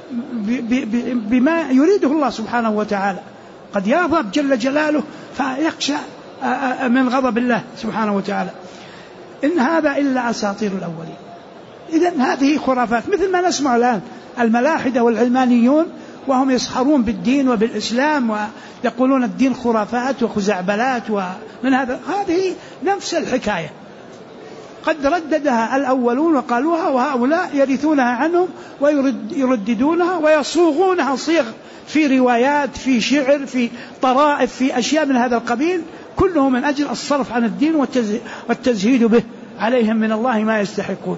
بما يريده الله سبحانه وتعالى، قد يغضب جل جلاله فيخشى من غضب الله سبحانه وتعالى. إن هذا إلا أساطير الأولين. إذن هذه خرافات، مثل ما نسمع الآن الملاحدة والعلمانيون وهم يسخرون بالدين وبالإسلام ويقولون الدين خرافات وخزعبلات ومن هذه نفس الحكاية قد رددها الأولون وقالوها، وهؤلاء يرثونها عنهم ويرددونها ويصوغونها صيغ في روايات، في شعر، في طرائف، في أشياء من هذا القبيل، كله من أجل الصرف عن الدين والتزهيد به، عليهم من الله ما يستحقون.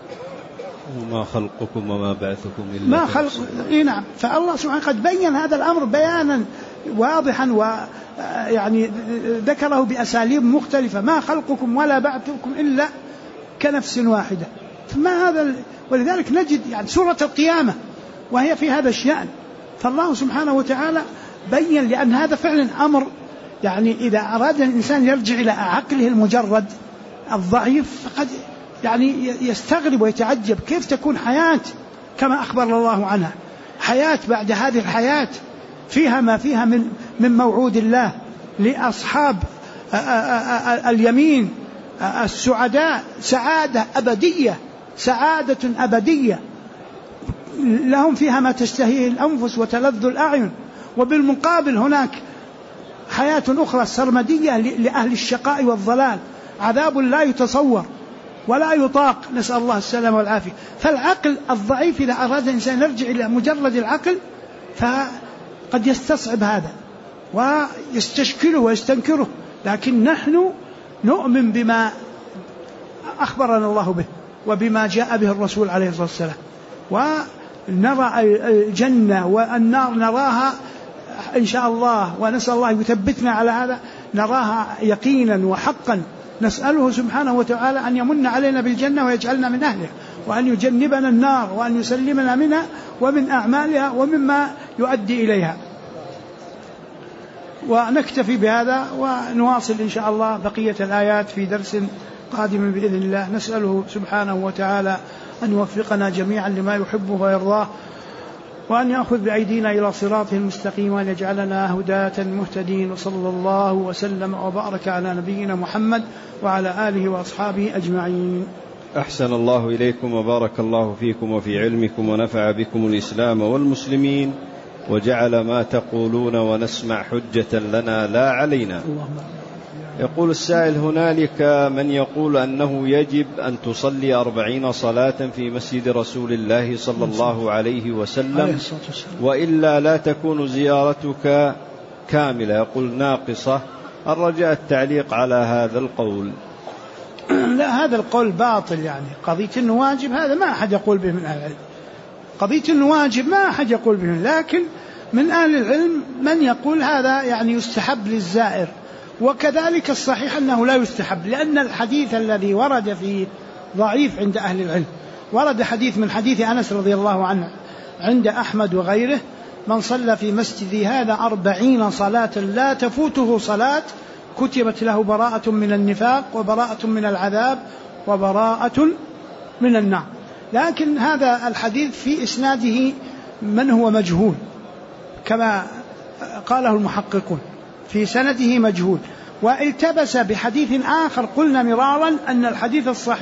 وما خلقكم وما بعثكم إلا ما خلق. نعم، فالله سبحانه قد بين هذا الأمر بيانا واضحا، ويعني ذكره بأساليب مختلفة، ما خلقكم ولا بعثكم إلا كنفس واحدة. فما هذا، ولذلك نجد يعني سورة القيامة وهي في هذا الشأن، فالله سبحانه وتعالى بين، لأن هذا فعلا أمر يعني إذا أراد الإنسان يرجع إلى عقله المجرد الضعيف فقد يعني يستغرب ويتعجب كيف تكون حياة كما أخبر الله عنها، حياة بعد هذه الحياة فيها ما فيها من موعود الله لأصحاب اليمين السعداء، سعادة أبدية، سعادة أبدية لهم فيها ما تشتهيه الأنفس وتلذ الأعين. وبالمقابل هناك حياة أخرى سرمدية لأهل الشقاء والضلال، عذاب لا يتصور ولا يطاق، نسأل الله السلامة والعافية. فالعقل الضعيف إذا أراد الإنسان يرجع إلى مجرد العقل فقد يستصعب هذا ويستشكله ويستنكره، لكن نحن نؤمن بما أخبرنا الله به وبما جاء به الرسول عليه الصلاة والسلام، ونرى الجنة والنار نراها إن شاء الله، ونسأل الله يثبتنا على هذا، نراها يقينا وحقا. نسأله سبحانه وتعالى أن يمن علينا بالجنة ويجعلنا من أهلها، وأن يجنبنا النار وأن يسلمنا منها ومن أعمالها ومما يؤدي إليها. ونكتفي بهذا ونواصل إن شاء الله بقية الآيات في درس قادم بإذن الله. نسأله سبحانه وتعالى أن يوفقنا جميعا لما يحبه ويرضاه، وأن يأخذ بأيدينا إلى صراطه المستقيم، وأن يجعلنا هداة مهتدين. وصلى الله وسلم وبارك على نبينا محمد وعلى آله وأصحابه أجمعين. أحسن الله إليكم وبارك الله فيكم وفي علمكم، ونفع بكم الإسلام والمسلمين، وجعل ما تقولون ونسمع حجة لنا لا علينا. يقول السائل: هنالك من يقول أنه يجب أن تصلي 40 صلاة في مسجد رسول الله صلى الله عليه وسلم، وإلا لا تكون زيارتك كاملة، يقول ناقصة. الرجاء التعليق على هذا القول. لا، هذا القول باطل، يعني قضية أنه واجب هذا ما أحد يقول به من أهل العلم، قضية أنه واجب ما أحد يقول به، لكن من أهل العلم من يقول هذا يعني يستحب للزائر، وكذلك الصحيح أنه لا يستحب، لأن الحديث الذي ورد فيه ضعيف عند أهل العلم. ورد حديث من حديث أنس رضي الله عنه عند أحمد وغيره: من صلى في مسجدي هذا 40 صلاة لا تفوته صلاة كتبت له براءة من النفاق وبراءة من العذاب وبراءة من النار. لكن هذا الحديث في إسناده من هو مجهول كما قاله المحققون، في سنده مجهول، والتبس بحديث آخر قلنا مرارا أن الحديث الصحيح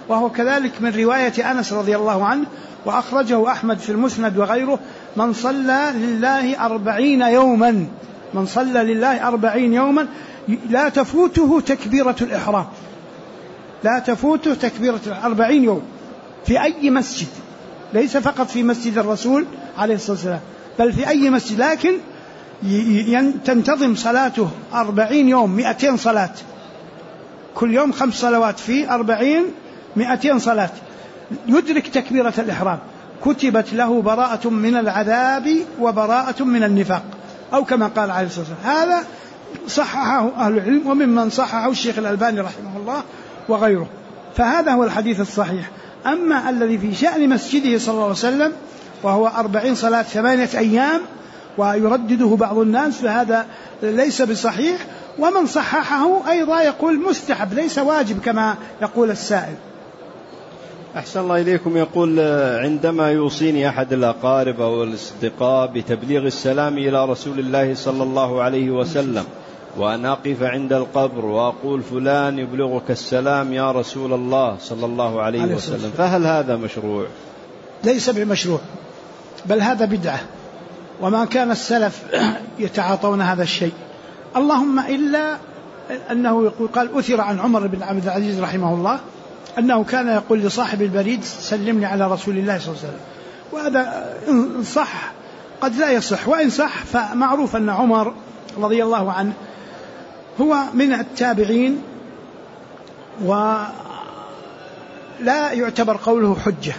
وهو كذلك من رواية أنس رضي الله عنه، وأخرجه أحمد في المسند وغيره: من صلى لله 40 يوما، من صلى لله 40 يوما لا تفوته تكبيرة الإحرام، لا تفوته تكبيرة 40 يوم في أي مسجد، ليس فقط في مسجد الرسول عليه الصلاة والسلام بل في أي مسجد، لكن تنتظم صلاته 40 يوم 200 صلاة، كل يوم 5 صلوات، في 40 200 صلاة، يدرك تكبيرة الإحرام، كتبت له براءة من العذاب وبراءة من النفاق، أو كما قال عليه الصلاة والسلام. هذا صححه أهل العلم، وممن صححه الشيخ الألباني رحمه الله وغيره. فهذا هو الحديث الصحيح. أما الذي في شأن مسجده صلى الله عليه وسلم وهو 40 صلاة 8 أيام ويردده بعض الناس، فهذا ليس بصحيح. ومن صححه أيضا يقول مستحب ليس واجب كما يقول السائل. أحسن الله إليكم. يقول: عندما يوصيني أحد الأقارب أو الأصدقاء بتبليغ السلام إلى رسول الله صلى الله عليه وسلم، وأن أقف عند القبر وأقول: فلان يبلغك السلام يا رسول الله صلى الله عليه وسلم، فهل هذا مشروع؟ ليس بمشروع، بل هذا بدعة، وما كان السلف يتعاطون هذا الشيء، اللهم إلا أنه يقول، قال أثر عن عمر بن عبد العزيز رحمه الله أنه كان يقول لصاحب البريد: سلمني على رسول الله صلى الله عليه وسلم. وهذا إن صح قد لا يصح، وإن صح فمعروف أن عمر رضي الله عنه هو من التابعين ولا يعتبر قوله حجة،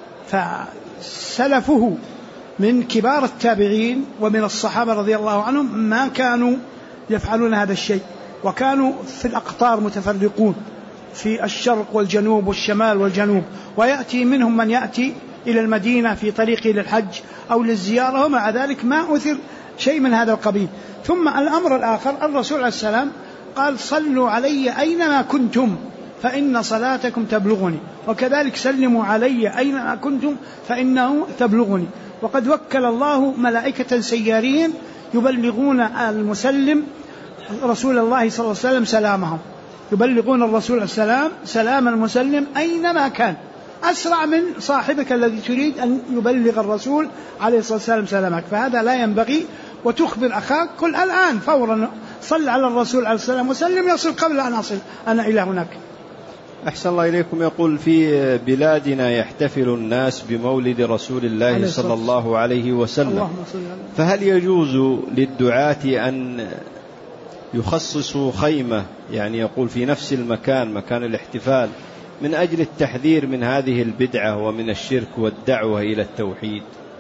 فسلفه من كبار التابعين ومن الصحابة رضي الله عنهم ما كانوا يفعلون هذا الشيء، وكانوا في الأقطار متفرقون في الشرق والجنوب والشمال والجنوب، ويأتي منهم من يأتي إلى المدينة في طريقه للحج أو للزيارة، ومع ذلك ما أثر شيء من هذا القبيل. ثم الأمر الآخر، الرسول عليه السلام قال: صلوا علي أينما كنتم فإن صلاتكم تبلغني، وكذلك سلموا علي أينما كنتم فإنه تبلغني. وقد وكل الله ملائكة سيارين يبلغون المسلم رسول الله صلى الله عليه وسلم سلامهم، يبلغون الرسول السلام سلام المسلم أينما كان، أسرع من صاحبك الذي تريد أن يبلغ الرسول عليه الصلاة والسلام سلامك. فهذا لا ينبغي، وتخبر أخاك: قل الآن فورا صل على الرسول عليه السلام وسلم، يصل قبل أن أصل أنا إلى هناك. أحسن الله إليكم. يقول: في بلادنا يحتفل الناس بمولد رسول الله صلى الله عليه وسلم، فهل يجوز للدعاة أن يخصصوا خيمة، يعني يقول في نفس المكان، مكان الاحتفال، من أجل التحذير من هذه البدعة ومن الشرك والدعوة إلى التوحيد؟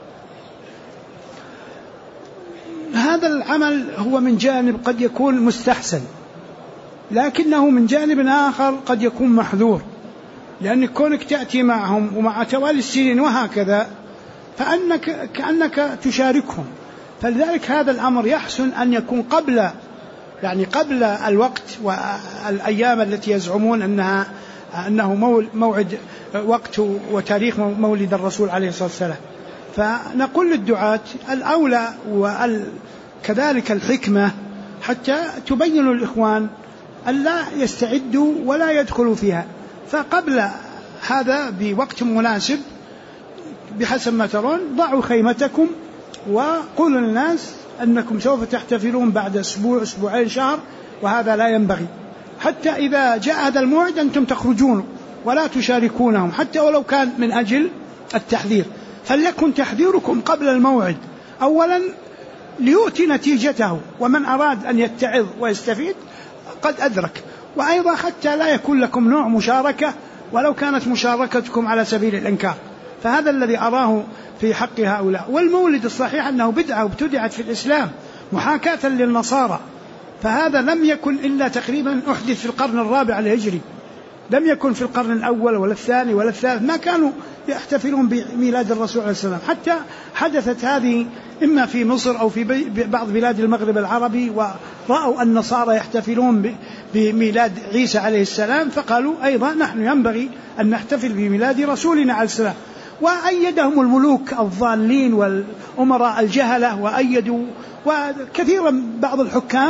هذا العمل هو من جانب قد يكون مستحسن، لكنه من جانب آخر قد يكون محذور، لأن كونك تأتي معهم ومع توالي السنين وهكذا فأنك كأنك تشاركهم. فلذلك هذا الأمر يحسن أن يكون قبل الوقت والأيام التي يزعمون أنه موعد وقت وتاريخ مولد الرسول عليه الصلاة والسلام. فنقول للدعاة الأولى وكذلك الحكمة حتى تبينوا الإخوان ألا يستعدوا ولا يدخلوا فيها، فقبل هذا بوقت مناسب بحسب ما ترون ضعوا خيمتكم وقولوا للناس أنكم سوف تحتفلون بعد أسبوع أسبوعين شهر، وهذا لا ينبغي. حتى إذا جاء هذا الموعد أنتم تخرجون ولا تشاركونهم، حتى ولو كان من أجل التحذير. فليكن تحذيركم قبل الموعد أولا ليؤتي نتيجته، ومن أراد أن يتعظ ويستفيد قد أدرك، وأيضا حتى لا يكون لكم نوع مشاركة ولو كانت مشاركتكم على سبيل الإنكار. فهذا الذي أراه في حق هؤلاء. والمولد الصحيح أنه بدعة وابتدعت في الإسلام محاكاة للنصارى، فهذا لم يكن إلا تقريبا أحدث في القرن الرابع الهجري، لم يكن في القرن الأول ولا الثاني ولا الثالث، ما كانوا يحتفلون بميلاد الرسول عليه السلام. حتى حدثت هذه إما في مصر أو في بعض بلاد المغرب العربي، ورأوا النصارى يحتفلون بميلاد عيسى عليه السلام، فقالوا أيضا نحن ينبغي أن نحتفل بميلاد رسولنا عليه السلام. وأيدهم الملوك الضالين والأمراء الجهلة، وأيدوا وكثيرا بعض الحكام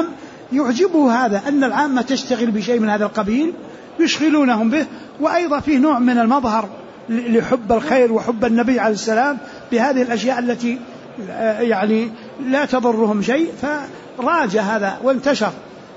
يعجبه هذا أن العامة تشتغل بشيء من هذا القبيل يشغلونهم به. وأيضا فيه نوع من المظهر لحب الخير وحب النبي عليه السلام بهذه الأشياء التي يعني لا تضرهم شيء، فراج هذا وانتشر.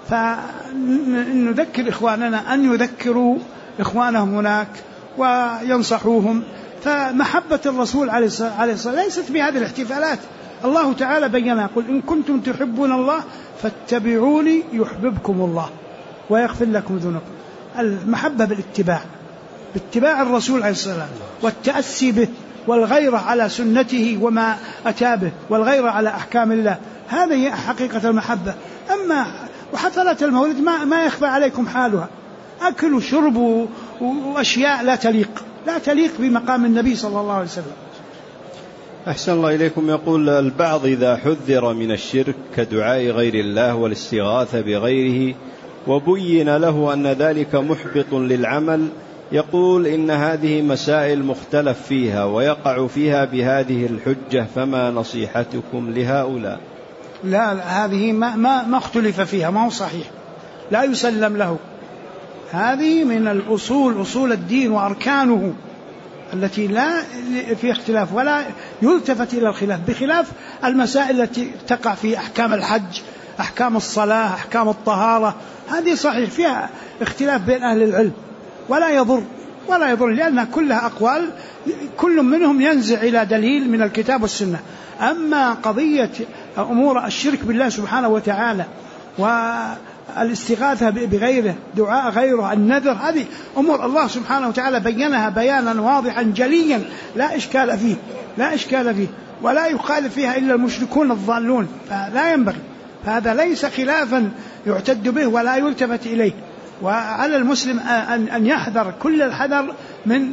فنذكر إخواننا أن يذكروا إخوانهم هناك وينصحوهم. فمحبة الرسول عليه الصلاة ليست بهذه الاحتفالات. الله تعالى بينها: قل إن كنتم تحبون الله فاتبعوني يحببكم الله ويغفر لكم ذنوبكم. المحبة باتباع الرسول عليه السلام والتأسي به والغيرة على سنته وما أتى به والغيرة على أحكام الله، هذه حقيقة المحبة. أما وحفلات المولد ما يخفى عليكم حالها، أكل وشرب وأشياء لا تليق بمقام النبي صلى الله عليه وسلم. أحسن الله إليكم. يقول البعض إذا حذر من الشرك كدعاء غير الله والاستغاثة بغيره وبين له أن ذلك محبط للعمل، يقول إن هذه مسائل مختلف فيها ويقع فيها بهذه الحجة، فما نصيحتكم لهؤلاء؟ لا، هذه ما اختلف فيها، ما هو صحيح، لا يسلم له. هذه من الأصول، أصول الدين وأركانه التي لا في اختلاف ولا يلتفت إلى الخلاف، بخلاف المسائل التي تقع في أحكام الحج، أحكام الصلاة، أحكام الطهارة، هذه صحيح فيها اختلاف بين أهل العلم ولا يضر لأنها كلها أقوال كل منهم ينزع إلى دليل من الكتاب والسنة. أما قضية أمور الشرك بالله سبحانه وتعالى والاستغاثة بغيره، دعاء غيره، النذر، هذه أمور الله سبحانه وتعالى بينها بيانا واضحا جليا لا إشكال فيه ولا يخالف فيها إلا المشركون الضالون، فلا ينبغي. فهذا ليس خلافا يعتد به ولا يلتفت إليه. وعلى المسلم أن يحذر كل الحذر من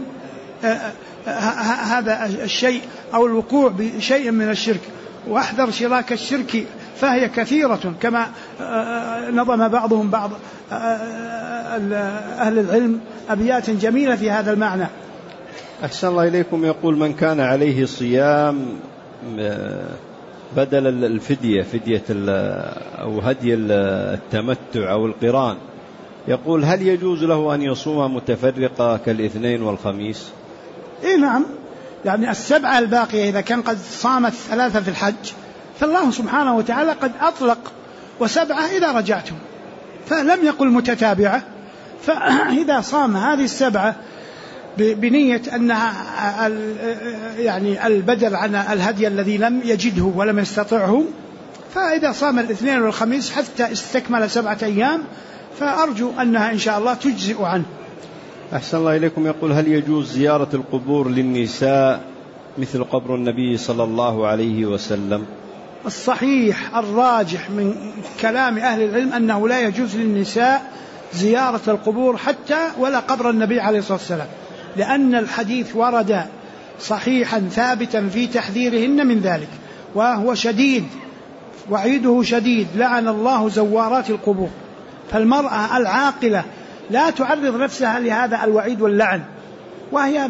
هذا الشيء أو الوقوع بشيء من الشرك، واحذر شراك الشرك فهي كثيرة، كما نظم بعضهم بعض أهل العلم أبيات جميلة في هذا المعنى. أحسن الله إليكم. يقول من كان عليه صيام بدل الفدية، فدية أو هدي التمتع أو القران، يقول هل يجوز له أن يصوم متفرقة كالاثنين والخميس؟ إيه نعم، يعني السبعة الباقية إذا كان قد صامت 3 في الحج فالله سبحانه وتعالى قد أطلق 7 إذا رجعتم، فلم يقل متتابعة. فإذا صام هذه 7 بنية أنها يعني البدل عن الهدي الذي لم يجده ولم يستطعه، فإذا صام الاثنين والخميس حتى استكمل 7 أيام فأرجو أنها إن شاء الله تجزئ عنه. أحسن الله إليكم. يقول هل يجوز زيارة القبور للنساء مثل قبر النبي صلى الله عليه وسلم؟ الصحيح الراجح من كلام أهل العلم أنه لا يجوز للنساء زيارة القبور حتى ولا قبر النبي عليه الصلاة والسلام، لأن الحديث ورد صحيحا ثابتا في تحذيرهن من ذلك، وهو شديد، وعيده شديد: لعن الله زوارات القبور. فالمرأة العاقلة لا تعرض نفسها لهذا الوعيد واللعن، وهي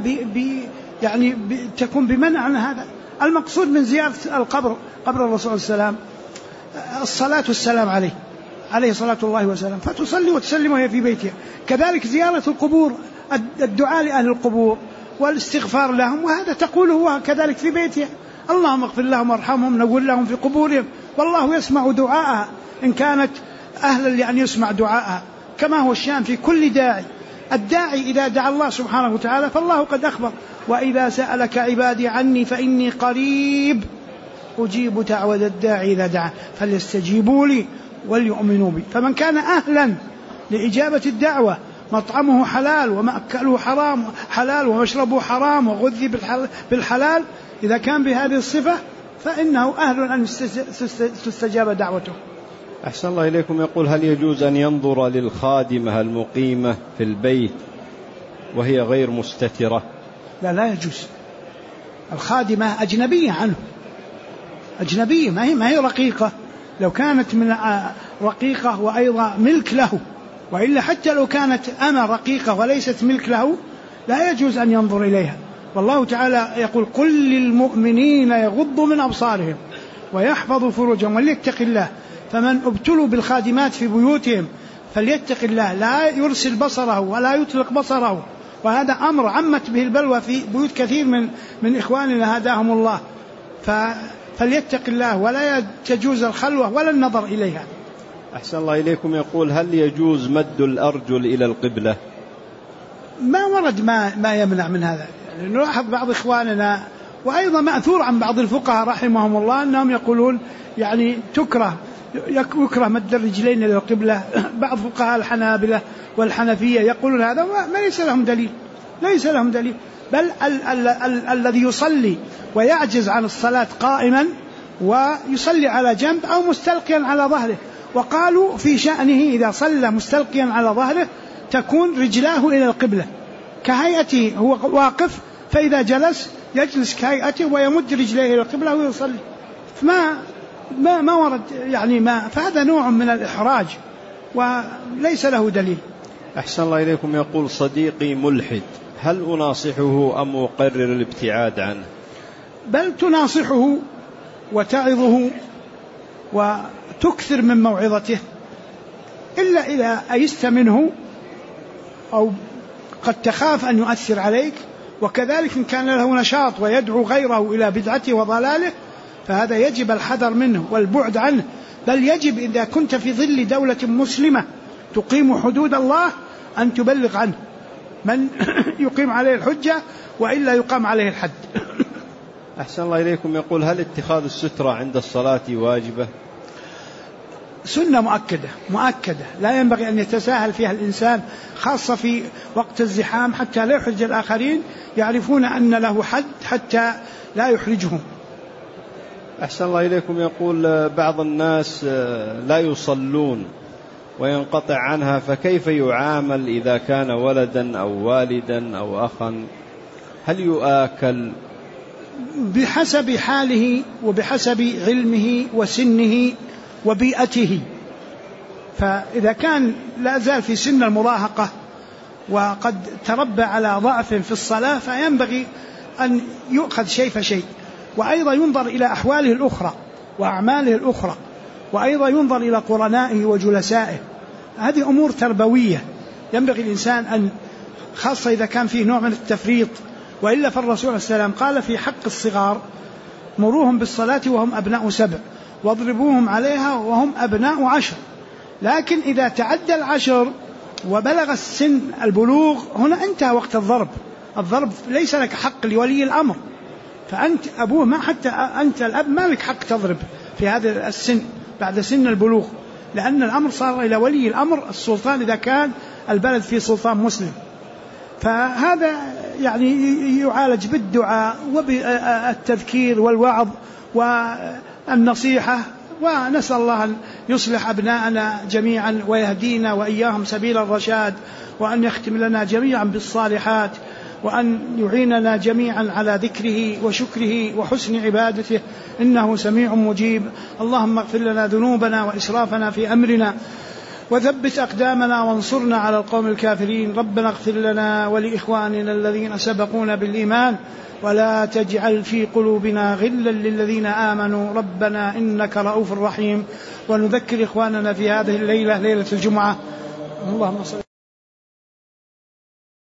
تكون بمنع عن هذا. المقصود من زيارة القبر، قبر الرسول السلام، الصلاة والسلام عليه صلاة الله وسلام، فتصلي وتسلم وهي في بيتها. كذلك زيارة القبور، الدعاء لأهل القبور والاستغفار لهم، وهذا تقوله كذلك في بيتها: اللهم اغفر لهم وارحمهم، نقول لهم في قبورهم، والله يسمع دعاءها إن كانت أهلا لأن يسمع دعاءها، كما هو الشأن في كل داعي. الداعي إذا دعا الله سبحانه وتعالى فالله قد أخبر: وإذا سألك عبادي عني فإني قريب أجيب دعوة الداعي إذا دعا فليستجيبوا لي وليؤمنوا بي. فمن كان أهلا لإجابة الدعوة، مطعمه حلال ومأكله حلال ومشربه حرام وغذي بالحلال، إذا كان بهذه الصفة فإنه أهل أن تستجاب دعوته. أحسن الله إليكم. يقول هل يجوز أن ينظر للخادمة المقيمة في البيت وهي غير مستترة؟ لا يجوز. الخادمة أجنبية عنه، أجنبية، ما هي رقيقة. لو كانت من رقيقة وأيضا ملك له، وإلا حتى لو كانت أنا رقيقة وليست ملك له لا يجوز أن ينظر إليها. والله تعالى يقول: قل للمؤمنين يغضوا من أبصارهم ويحفظوا فروجهم وليتق الله. فمن ابتلوا بالخادمات في بيوتهم فليتق الله، لا يرسل بصره ولا يطلق بصره، وهذا أمر عمت به البلوى في بيوت كثير من إخواننا هداهم الله، فليتق الله ولا تجوز الخلوة ولا النظر إليها. أحسن الله إليكم. يقول: هل يجوز مد الأرجل إلى القبلة؟ ما ورد ما يمنع من هذا. يعني نلاحظ بعض إخواننا وأيضا مأثور عن بعض الفقهاء رحمهم الله أنهم يقولون يعني يكره مد الرجلين إلى القبلة. بعض فقهاء الحنابلة والحنفية يقولون هذا، ما ليس لهم دليل، بل الذي يصلي ويعجز عن الصلاة قائما ويصلي على جنب أو مستلقيا على ظهره، وقالوا في شأنه إذا صلى مستلقيا على ظهره تكون رجلاه إلى القبلة كهيئته، هو واقف فإذا جلس يجلس كهيئته ويمد رجليه إلى القبلة ويصلي. ما ورد يعني فهذا نوع من الإحراج وليس له دليل. أحسن الله إليكم. يقول: صديقي ملحد، هل أناصحه أم أقرر الابتعاد عنه؟ بل تناصحه وتعظه وتكثر من موعظته، إلا إذا أيست منه أو قد تخاف أن يؤثر عليك، وكذلك إن كان له نشاط ويدعو غيره إلى بدعته وضلاله فهذا يجب الحذر منه والبعد عنه، بل يجب إذا كنت في ظل دولة مسلمة تقيم حدود الله أن تبلغ عنه من يقيم عليه الحجة وإلا يقام عليه الحد. أحسن الله إليكم. يقول: هل اتخاذ السترة عند الصلاة واجبة؟ سنة مؤكدة لا ينبغي أن يتساهل فيها الإنسان، خاصة في وقت الزحام حتى لا يحرج الآخرين، يعرفون أن له حد حتى لا يحرجهم. أحسن الله إليكم. يقول: بعض الناس لا يصلون وينقطع عنها، فكيف يعامل إذا كان ولدا أو والدا أو أخا؟ هل يؤكل؟ بحسب حاله وبحسب علمه وسنه وبيئته، فإذا كان لا زال في سن المراهقة وقد تربى على ضعف في الصلاة فينبغي أن يؤخذ شيء فشيء، وأيضا ينظر إلى أحواله الأخرى وأعماله الأخرى، وأيضا ينظر إلى قرنائه وجلسائه. هذه أمور تربوية ينبغي الإنسان أن، خاصة إذا كان فيه نوع من التفريط، وإلا فالرسول عليه السلام قال في حق الصغار: مروهم بالصلاة وهم أبناء 7 واضربوهم عليها وهم أبناء 10. لكن إذا تعدى 10 وبلغ السن البلوغ هنا انتهى وقت الضرب ليس لك حق لولي الأمر، فأنت أبوه ما حتى أنت الأب ما لك حق تضرب في هذا السن بعد سن البلوغ، لأن الأمر صار إلى ولي الأمر السلطان إذا كان البلد فيه سلطان مسلم. فهذا يعني يعالج بالدعاء وبالتذكير والوعظ والنصيحة، ونسأل الله أن يصلح أبناءنا جميعا ويهدينا وإياهم سبيل الرشاد، وأن يختم لنا جميعا بالصالحات، وأن يعيننا جميعا على ذكره وشكره وحسن عبادته، إنه سميع مجيب. اللهم اغفر لنا ذنوبنا وإسرافنا في أمرنا وثبت أقدامنا وانصرنا على القوم الكافرين. ربنا اغفر لنا ولإخواننا الذين سبقونا بالإيمان ولا تجعل في قلوبنا غلا للذين آمنوا ربنا إنك رؤوف رحيم. ونذكر إخواننا في هذه الليلة، ليلة الجمعة، اللهم صل